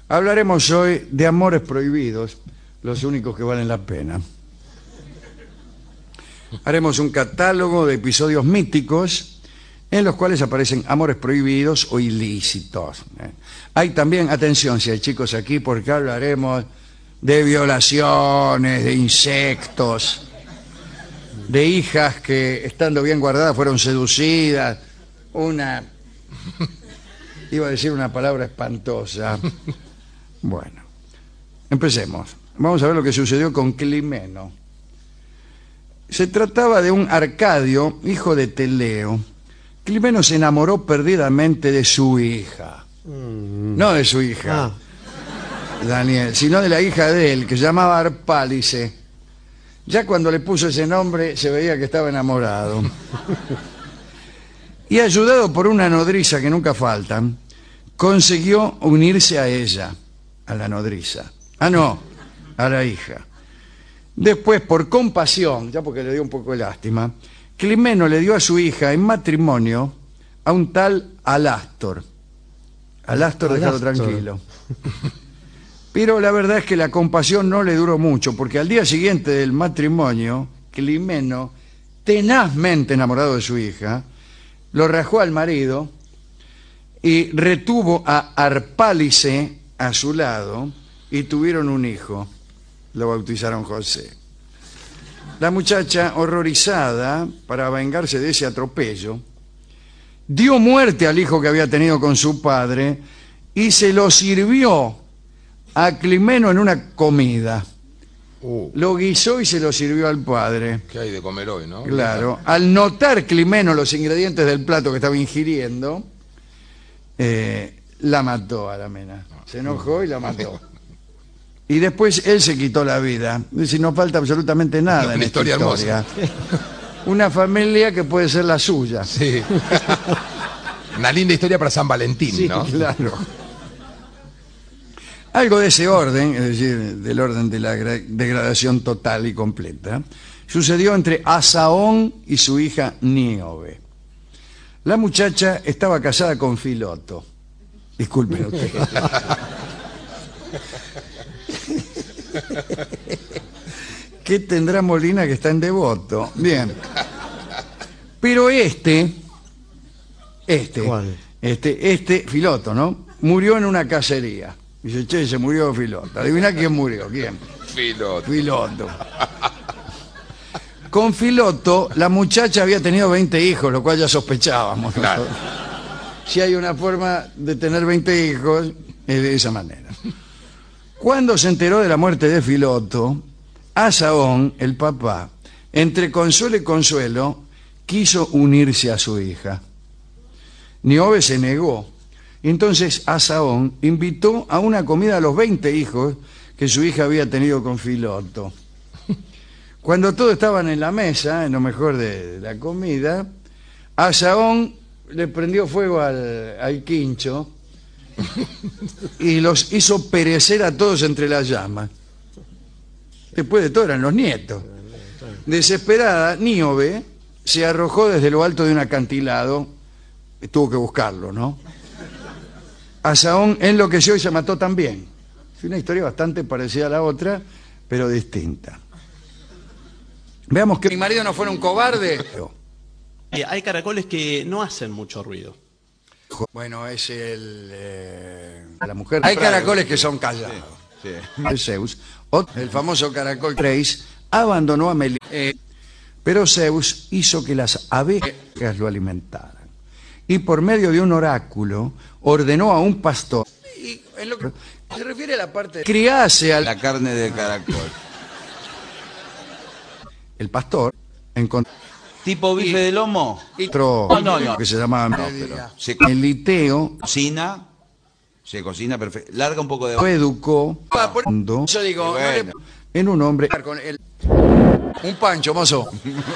Hablaremos hoy de amores prohibidos, los únicos que valen la pena. Haremos un catálogo de episodios míticos en los cuales aparecen amores prohibidos o ilícitos. Hay también, atención si hay chicos aquí, porque hablaremos de violaciones, de insectos, de hijas que estando bien guardadas fueron seducidas, iba a decir una palabra espantosa. Bueno, empecemos. Vamos a ver lo que sucedió con Climeno. Se trataba de un Arcadio, hijo de Teleo. Climeno se enamoró perdidamente de su hija. No de su hija, Daniel, sino de la hija de él, que se llamaba Arpálice. Ya cuando le puso ese nombre se veía que estaba enamorado. Y ayudado por una nodriza que nunca faltan, consiguió unirse a ella, a la nodriza. No, a la hija. Después, por compasión, ya porque le dio un poco de lástima, Climeno le dio a su hija en matrimonio a un tal Alástor. Alástor, déjalo tranquilo. Pero la verdad es que la compasión no le duró mucho, porque al día siguiente del matrimonio, Climeno, tenazmente enamorado de su hija, lo rajó al marido y retuvo a Arpálice a su lado y tuvieron un hijo. Lo bautizaron José. La muchacha, horrorizada, para vengarse de ese atropello, dio muerte al hijo que había tenido con su padre y se lo sirvió a Climeno en una comida. Lo guisó y se lo sirvió al padre. ¿Qué hay de comer hoy, no? Claro. Al notar Climeno los ingredientes del plato que estaba ingiriendo, la mató a la mena. Se enojó y la mató. Y después él se quitó la vida. Dice, no falta absolutamente nada en esta historia. Hermosa. Una familia que puede ser la suya. Sí. Una linda historia para San Valentín, sí, ¿no? Claro. Algo de ese orden, es decir, del orden de la degradación total y completa, sucedió entre Asaón y su hija Níobe. La muchacha estaba casada con Filoto. Disculpen usted. ¿Qué tendrá Molina que está en Devoto? Bien. Pero Filoto, ¿no? Murió en una cacería. Dice, che, se murió Filoto. Adivina quién murió. ¿Quién? Filoto. Con Filoto, la muchacha había tenido 20 hijos, lo cual ya sospechábamos. Claro. Si hay una forma de tener 20 hijos, es de esa manera. Cuando se enteró de la muerte de Filoto, Asaón, el papá, entre consuelo y consuelo, quiso unirse a su hija. Níobe se negó. Entonces Asaón invitó a una comida a los 20 hijos que su hija había tenido con Filoto. Cuando todos estaban en la mesa, en lo mejor de la comida, Asaón le prendió fuego al quincho y los hizo perecer a todos entre las llamas. Después de todo eran los nietos. Desesperada, Níobe se arrojó desde lo alto de un acantilado. Tuvo que buscarlo, ¿no? Asaón enloqueció y se mató también. Es una historia bastante parecida a la otra, pero distinta. Veamos que mi marido no fuera un cobarde. Hay caracoles que no hacen mucho ruido. Bueno, es la mujer. Hay caracoles que son callados. Sí, sí. Zeus, el famoso caracol Trace, abandonó a Meliteo, pero Zeus hizo que las abejas lo alimentaran. Y por medio de un oráculo ordenó a un pastor, y en lo que se refiere a la parte de criase a la carne del caracol. El pastor encontró tipo bife de lomo y otro que se llamaba Meliteo. Se cocina perfecto. Larga un poco de lo educó yo digo, bueno, en un hombre con un pancho, mozo.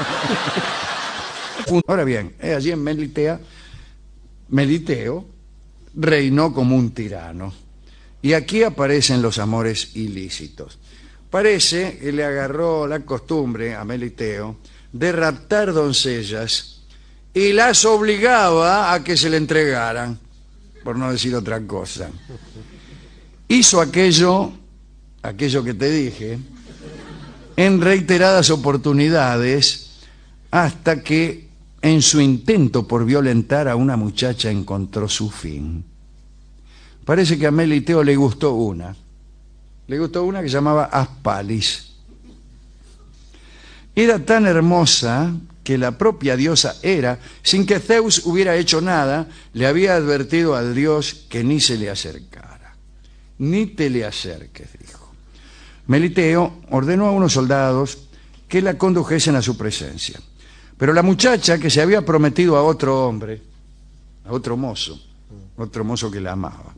Ahora bien, allí en Meliteo reinó como un tirano. Y aquí aparecen los amores ilícitos. Parece que le agarró la costumbre a Meliteo de raptar doncellas y las obligaba a que se le entregaran, por no decir otra cosa. hizo aquello que te dije, en reiteradas oportunidades, hasta que en su intento por violentar a una muchacha encontró su fin. Parece que a Meliteo le gustó una. Le gustó una que se llamaba Aspalis. Era tan hermosa que la propia diosa Hera, sin que Zeus hubiera hecho nada, le había advertido al dios que ni se le acercara. Ni te le acerques, dijo. Meliteo ordenó a unos soldados que la condujesen a su presencia. Pero la muchacha, que se había prometido a otro hombre, a otro mozo que la amaba,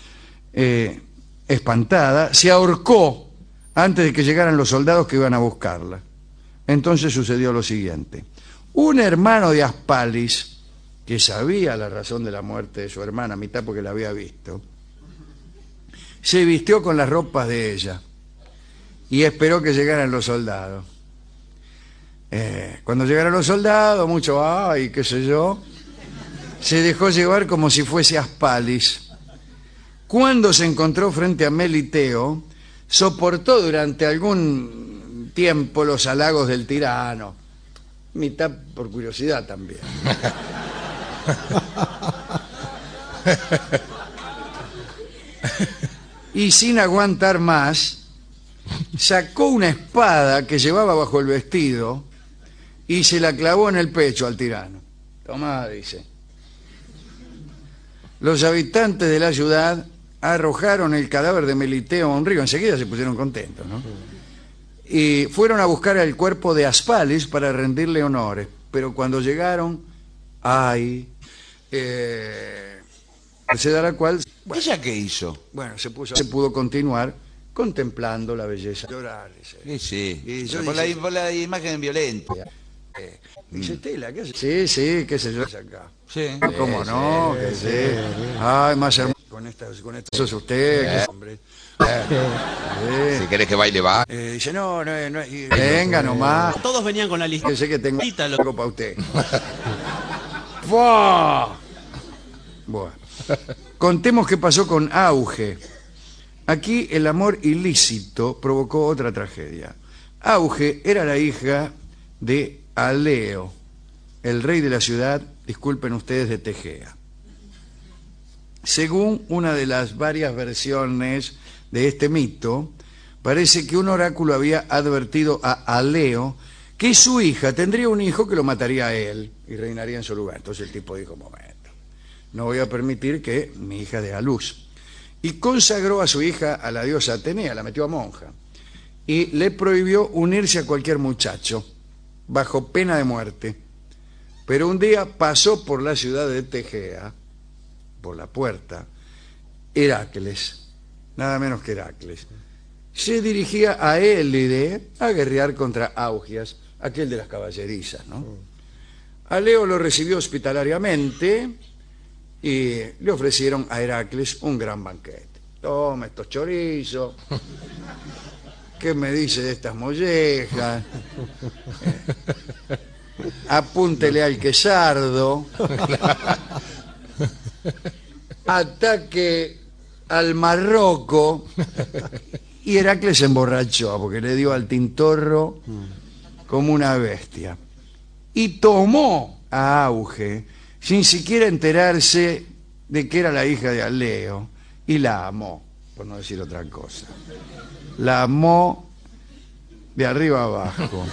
espantada, se ahorcó antes de que llegaran los soldados que iban a buscarla. Entonces sucedió lo siguiente. Un hermano de Aspalis, que sabía la razón de la muerte de su hermana, mitad porque la había visto, se vistió con las ropas de ella y esperó que llegaran los soldados. Cuando llegaron los soldados, mucho ay, qué sé yo, se dejó llevar como si fuese Aspalis. Cuando se encontró frente a Meliteo, soportó durante algún tiempo los halagos del tirano, mitad por curiosidad también. Y sin aguantar más, sacó una espada que llevaba bajo el vestido y se la clavó en el pecho al tirano. Tomá, dice. Los habitantes de la ciudad arrojaron el cadáver de Meliteo a un río. Enseguida se pusieron contentos, ¿no? Y fueron a buscar el cuerpo de Aspalis para rendirle honores. Pero cuando llegaron, ¡ay! Se da la cual... Bueno, ¿Ella qué hizo? bueno, se pudo continuar contemplando la belleza. Llorar, dice. Sí. Y yo Por dice- la imagen violenta. Dice, Tela, ¿qué hace? Sí, qué sé yo, acá. Sí. ¿Cómo no? Que sí. Ay, más hermoso. Con esta sos usted, que hombre. Si querés que baile, va. Dice, no, venga nomás. Todos venían con la lista. Que sé que tengo Lo- algo para usted. ¡Fua! Bueno. Contemos qué pasó con Auge. Aquí el amor ilícito provocó otra tragedia. Auge era la hija de Aleo, el rey de la ciudad, disculpen ustedes, de Tegea. Según una de las varias versiones de este mito, parece que un oráculo había advertido a Aleo que su hija tendría un hijo que lo mataría a él y reinaría en su lugar. Entonces el tipo dijo, momento, no voy a permitir que mi hija dé a luz. Y consagró a su hija a la diosa Atenea, la metió a monja, y le prohibió unirse a cualquier muchacho, bajo pena de muerte. Pero un día pasó por la ciudad de Tegea, por la puerta, Heracles, nada menos que Heracles. Se dirigía a Élide a guerrear contra Augias, aquel de las caballerizas, ¿no? Aleo lo recibió hospitalariamente y le ofrecieron a Heracles un gran banquete. Toma estos chorizos, ¿qué me dice de estas mollejas? Apúntele al quesardo, ataque al marroco. Y Heracles se emborrachó porque le dio al tintorro como una bestia. Y tomó a Auge sin siquiera enterarse de que era la hija de Aleo. Y la amó, por no decir otra cosa. La amó de arriba abajo.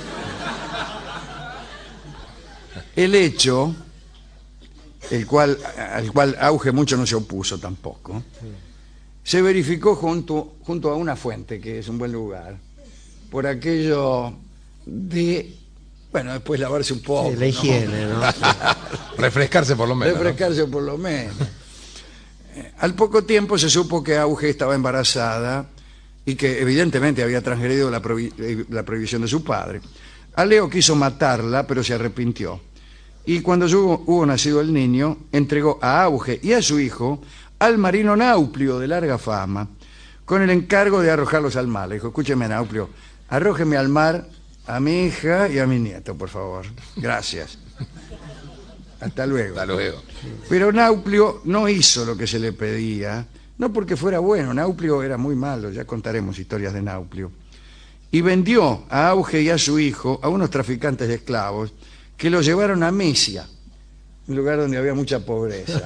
El hecho, al cual Auge mucho no se opuso tampoco, se verificó junto a una fuente, que es un buen lugar, por aquello de, bueno, después lavarse un poco. Sí, la higiene, ¿no? Refrescarse por lo menos. ¿no? Refrescarse por lo menos. Al poco tiempo se supo que Auge estaba embarazada y que evidentemente había transgredido la prohibición de su padre. Aleo quiso matarla, pero se arrepintió. Y cuando hubo nacido el niño, entregó a Auge y a su hijo al marino Nauplio, de larga fama, con el encargo de arrojarlos al mar. Le dijo, escúcheme, Nauplio, arrójeme al mar a mi hija y a mi nieto, por favor. Gracias. Hasta luego. Hasta luego. Pero Nauplio no hizo lo que se le pedía, No porque fuera bueno, Nauplio era muy malo, ya contaremos historias de Nauplio. Y vendió a Auge y a su hijo a unos traficantes de esclavos que los llevaron a Misia, un lugar donde había mucha pobreza.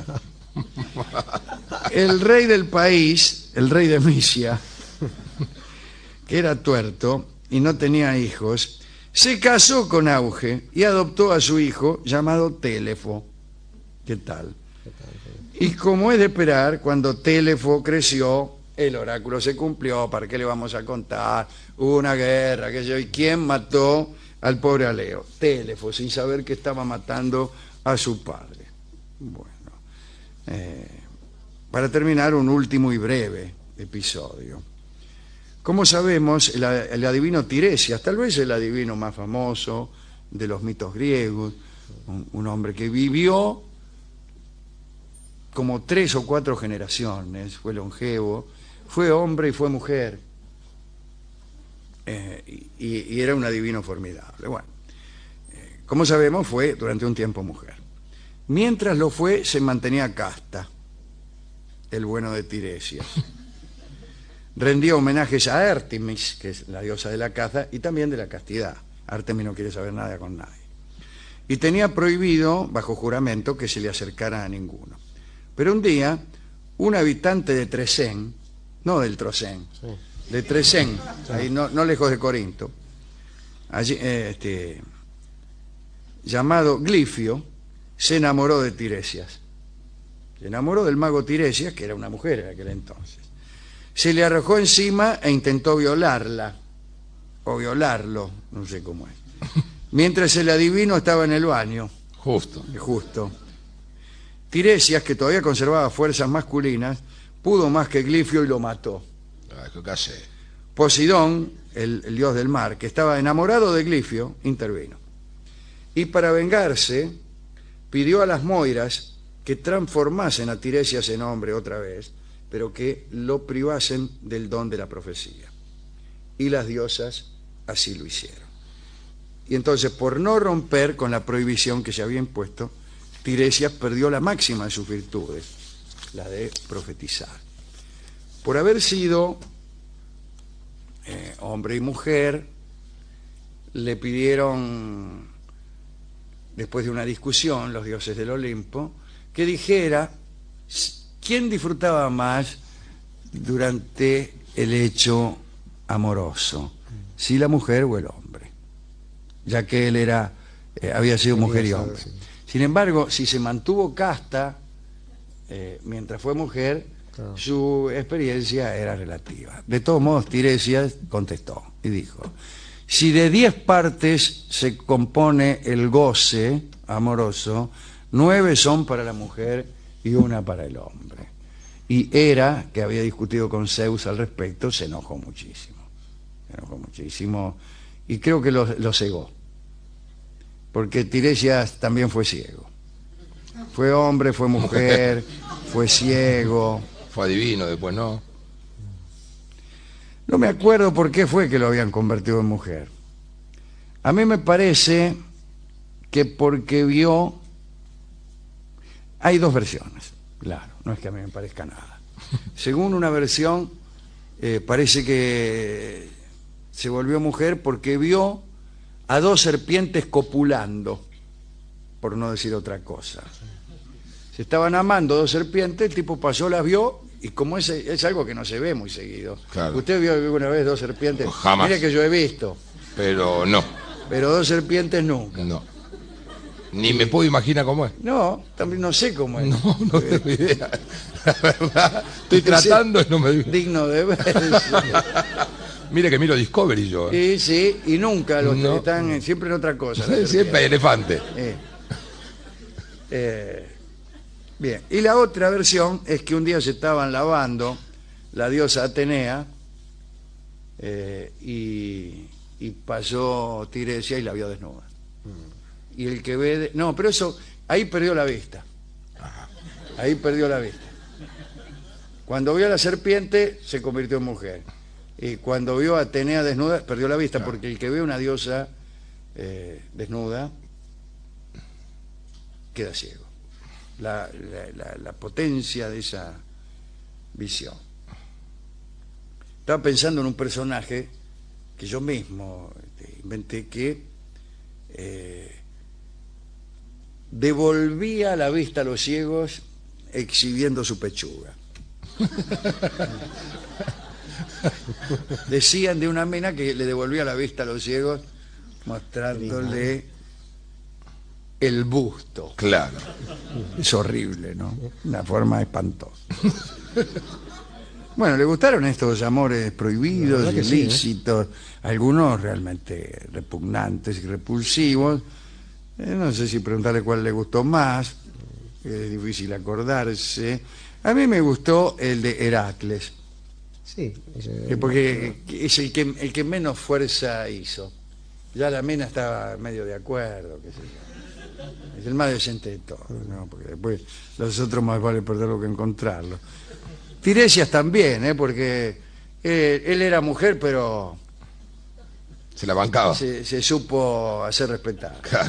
El rey del país, el rey de Misia, que era tuerto y no tenía hijos, se casó con Auge y adoptó a su hijo llamado Télefo. ¿Qué tal? Y como es de esperar, cuando Télefo creció, el oráculo se cumplió. ¿Para qué le vamos a contar? Hubo una guerra, qué sé yo. ¿Y quién mató al pobre Aleo? Télefo, sin saber que estaba matando a su padre. Bueno, para terminar, un último y breve episodio. Como sabemos, el adivino Tiresias, tal vez el adivino más famoso de los mitos griegos, un hombre que vivió como 3 o 4 generaciones, fue longevo, fue hombre y fue mujer, y era un adivino formidable. Bueno, como sabemos, fue durante un tiempo mujer. Mientras lo fue, se mantenía casta, el bueno de Tiresias. Rendía homenajes a Artemis, que es la diosa de la caza, y también de la castidad. Artemis no quiere saber nada con nadie. Y tenía prohibido, bajo juramento, que se le acercara a ninguno. Pero un día, un habitante de Tresén, no del Trocén, sí, de Tresén, sí, ahí no lejos de Corinto, allí, llamado Glifio, se enamoró de Tiresias. Se enamoró del mago Tiresias, que era una mujer en aquel entonces. Se le arrojó encima e intentó violarla, o violarlo, no sé cómo es. Mientras el adivino estaba en el baño. Justo. Tiresias, que todavía conservaba fuerzas masculinas, pudo más que Glifio y lo mató. Casi. Poseidón, el dios del mar, que estaba enamorado de Glifio, intervino. Y para vengarse, pidió a las Moiras que transformasen a Tiresias en hombre otra vez, pero que lo privasen del don de la profecía. Y las diosas así lo hicieron. Y entonces, por no romper con la prohibición que se había impuesto, Tiresias perdió la máxima de sus virtudes, la de profetizar. Por haber sido hombre y mujer, le pidieron, después de una discusión, los dioses del Olimpo, que dijera quién disfrutaba más durante el hecho amoroso, si la mujer o el hombre, ya que él había sido mujer y hombre. Sin embargo, si se mantuvo casta mientras fue mujer, claro, su experiencia era relativa. De todos modos, Tiresias contestó y dijo: si de 10 partes se compone el goce amoroso, 9 son para la mujer y 1 para el hombre. Y Hera, que había discutido con Zeus al respecto, se enojó muchísimo. Y creo que lo cegó. Porque Tiresias también fue ciego. Fue hombre, fue mujer, fue ciego. Fue adivino, después no. No me acuerdo por qué fue que lo habían convertido en mujer. A mí me parece que porque vio... Hay 2 versiones, claro, no es que a mí me parezca nada. Según una versión, parece que se volvió mujer porque vio a 2 serpientes copulando, por no decir otra cosa. Se estaban amando 2 serpientes, el tipo pasó, las vio, y como es algo que no se ve muy seguido. Claro. ¿Usted vio alguna vez 2 serpientes? Jamás. Mire que yo he visto. Pero no. Pero 2 serpientes nunca. No. Ni me puedo imaginar cómo es. No, también no sé cómo es. No tengo idea. La verdad, estoy tratando y no me digo. Digno de ver. Mire que miro Discovery yo. Sí, y nunca los que están siempre en otra cosa. Siempre elefante. Bien, y la otra versión es que un día se estaban lavando la diosa Atenea y pasó Tiresias y la vio desnuda. Y el que ve... No, pero eso, ahí perdió la vista. Ahí perdió la vista. Cuando vio a la serpiente, se convirtió en mujer. Y cuando vio a Atenea desnuda, perdió la vista, porque el que ve una diosa desnuda, queda ciego. La potencia de visión. Estaba pensando en un personaje que yo mismo inventé que devolvía la vista a los ciegos exhibiendo su pechuga. Decían de una mina que le devolvía la vista a los ciegos mostrándole el busto. Claro. Es horrible, ¿no? Una forma espantosa. Bueno, le gustaron estos amores prohibidos, ilícitos, algunos realmente repugnantes y repulsivos. No sé si preguntarle cuál le gustó más, es difícil acordarse. A mí me gustó el de Heracles. Sí. Porque es el que menos fuerza hizo. Ya la mina estaba medio de acuerdo, qué sé yo. Es el más decente de todos, ¿no? Porque después los otros más vale perderlo que encontrarlo. Tiresias también, porque él era mujer, pero Se la bancaba. se supo hacer respetar. Claro.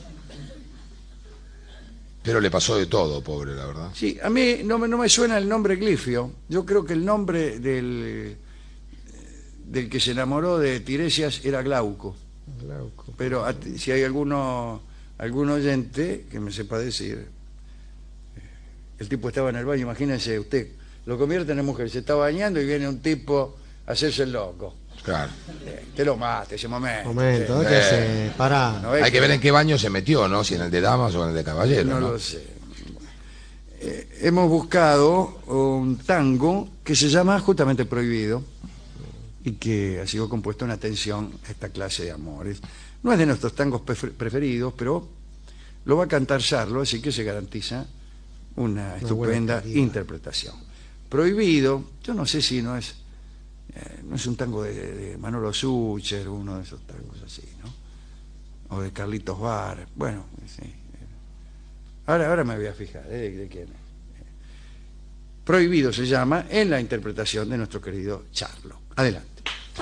Pero le pasó de todo, pobre, la verdad. Sí, a mí no me suena el nombre Glifio. Yo creo que el nombre del que se enamoró de Tiresias era Glauco. Pero si hay algún oyente que me sepa decir, el tipo estaba en el baño, imagínense usted, lo convierte en mujer, se está bañando y viene un tipo a hacerse el loco. Claro. Te lo mate ese momento. Que se para. ¿No ves Hay que ver en qué baño se metió, ¿no? Si en el de damas o en el de caballeros, No ¿no? lo sé. Hemos buscado un tango que se llama justamente Prohibido y que ha sido compuesto en atención a esta clase de amores. No es de nuestros tangos preferidos, pero lo va a cantar Sarlo, así que se garantiza una estupenda interpretación. Prohibido, yo no sé si no es un tango de Manolo Sucher, uno de esos tangos así, ¿no? O de Carlitos Bar, bueno, sí. Ahora me voy a fijar de quién es. Prohibido se llama en la interpretación de nuestro querido Charlo. Adelante.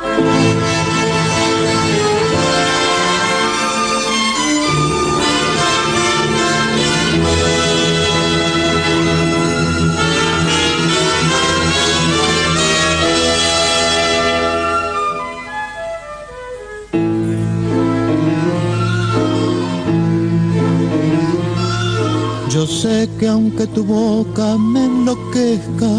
Yo sé que aunque tu boca me enloquezca,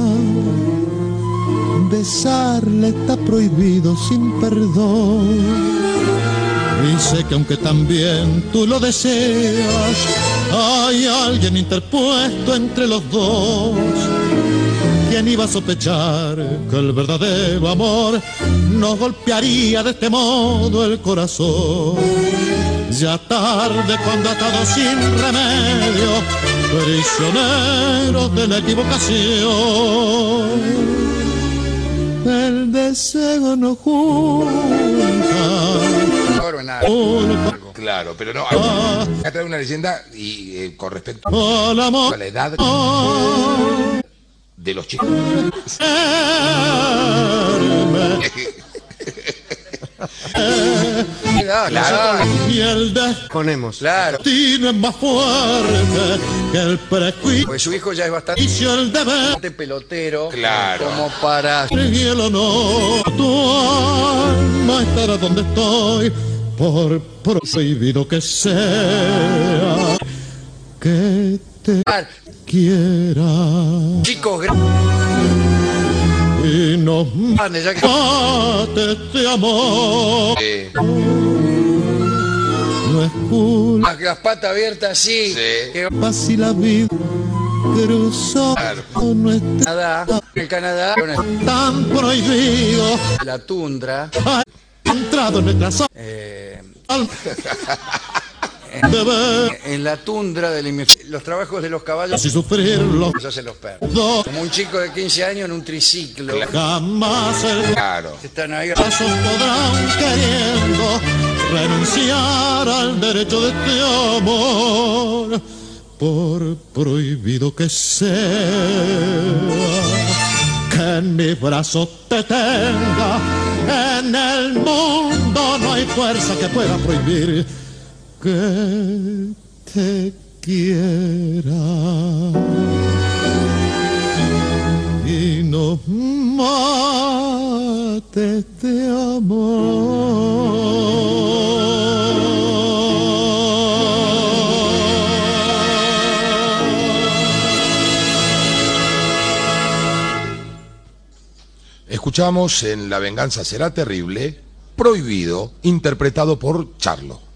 besarle está prohibido sin perdón. Y sé que aunque también tú lo deseas, hay alguien interpuesto entre los dos. ¿Quién iba a sospechar que el verdadero amor nos golpearía de este modo el corazón? Ya tarde cuando atado sin remedio, prisioneros de la equivocación, el deseo nos junta. Claro, pero no. Acá trae una leyenda y con respecto Al amor a la edad de los chicos. Claro. Y el Ponemos. destino es más fuerte que el prejuicio. Pues su hijo ya es bastante El deber pelotero, Claro. como para... y el honor. Tu alma estará donde estoy, por prohibido que sea, que te quiera. Chicos Y nos grandes, ya que... mate este amor. No es culpa las patas abiertas así, Sí. que si la vida cruzó nuestra el Canadá, tan prohibido, la tundra, ha entrado en nuestra zona. Deber en la tundra del hemisferio, los trabajos de los caballos y sufrirlo. los hacen los perros. Como un chico de 15 años en un triciclo, Jamás el Claro. que están ahí. paso podrán queriendo renunciar al derecho de este amor, por prohibido que sea, que en mis brazos te tenga. En el mundo no hay fuerza que pueda prohibir que te quiera. Y no los mates de Escuchamos en La venganza será terrible, Prohibido, interpretado por Charlo.